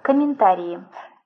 Комментарии.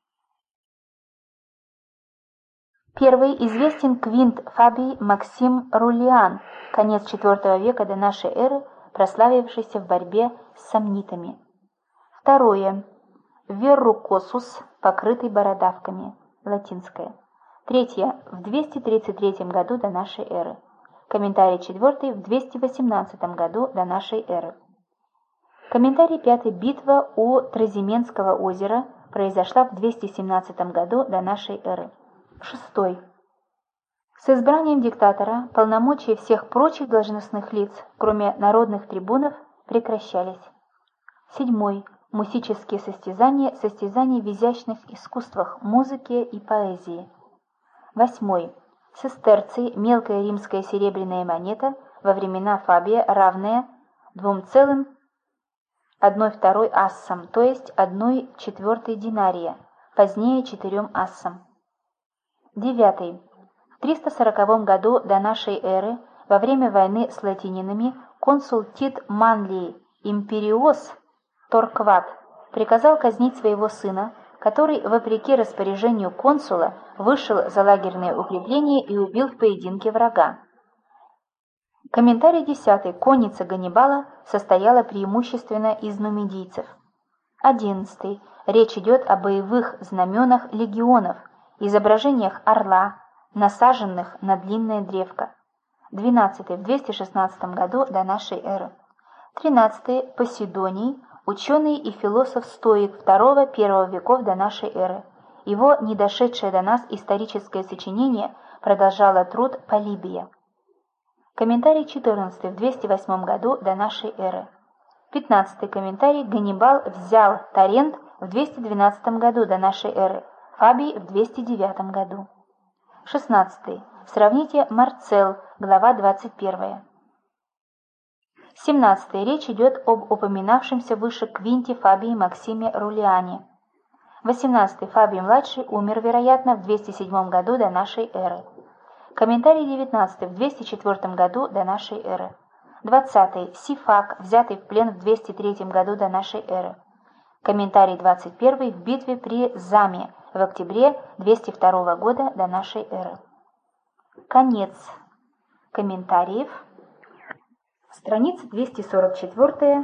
Первый известен Квинт Фабий Максим Руллиан, конец IV века до нашей эры, прославившийся в борьбе с сомнитами. Второе. Веррукосус, покрытый бородавками, латинское. Третье. В 233 году до нашей эры. Комментарий четвертый. В 218 году до нашей эры. Комментарий пятый. Битва у Тразименского озера произошла в 217 году до нашей эры. Шестой. С избранием диктатора полномочия всех прочих должностных лиц, кроме народных трибунов, прекращались. Седьмой. Мусические состязания в изящных искусствах, музыке и поэзии. Восьмой. Сестерций, мелкая римская серебряная монета, во времена Фабия, равная 2,1/2 ассам, то есть 1/4 динария, позднее 4 ассам. Девятый. В 340 году до нашей эры, во время войны с латининами, консул Тит Манлий Империос Торкват приказал казнить своего сына, который, вопреки распоряжению консула, вышел за лагерное укрепление и убил в поединке врага. Комментарий 10. Конница Ганнибала состояла преимущественно из нумидийцев. 11. Речь идет о боевых знаменах легионов, изображениях орла, насаженных на длинное древко. 12. В 216 году до нашей эры. 13. Поsidоний, ученый и философ-стоик II-I веков до нашей эры. Его недошедшее до нас историческое сочинение продолжало труд Полибия. Комментарий 14. В 208 году до нашей эры. 15. Комментарий. Ганнибал взял Тарент в 212 году до нашей эры, Фабий в 209 году. 16. Сравните Марцел, глава 21. 17. Речь идет об упоминавшемся выше Квинте Фабии Максиме Руллиане. 18. Фабий-младший умер, вероятно, в 207 году до нашей эры. Комментарий 19. В 204 году до нашей эры. 20. Сифак, взятый в плен в 203 году до нашей эры. Комментарий 21. В битве при Заме в октябре 202 года до нашей эры. Конец комментариев. Страница 244.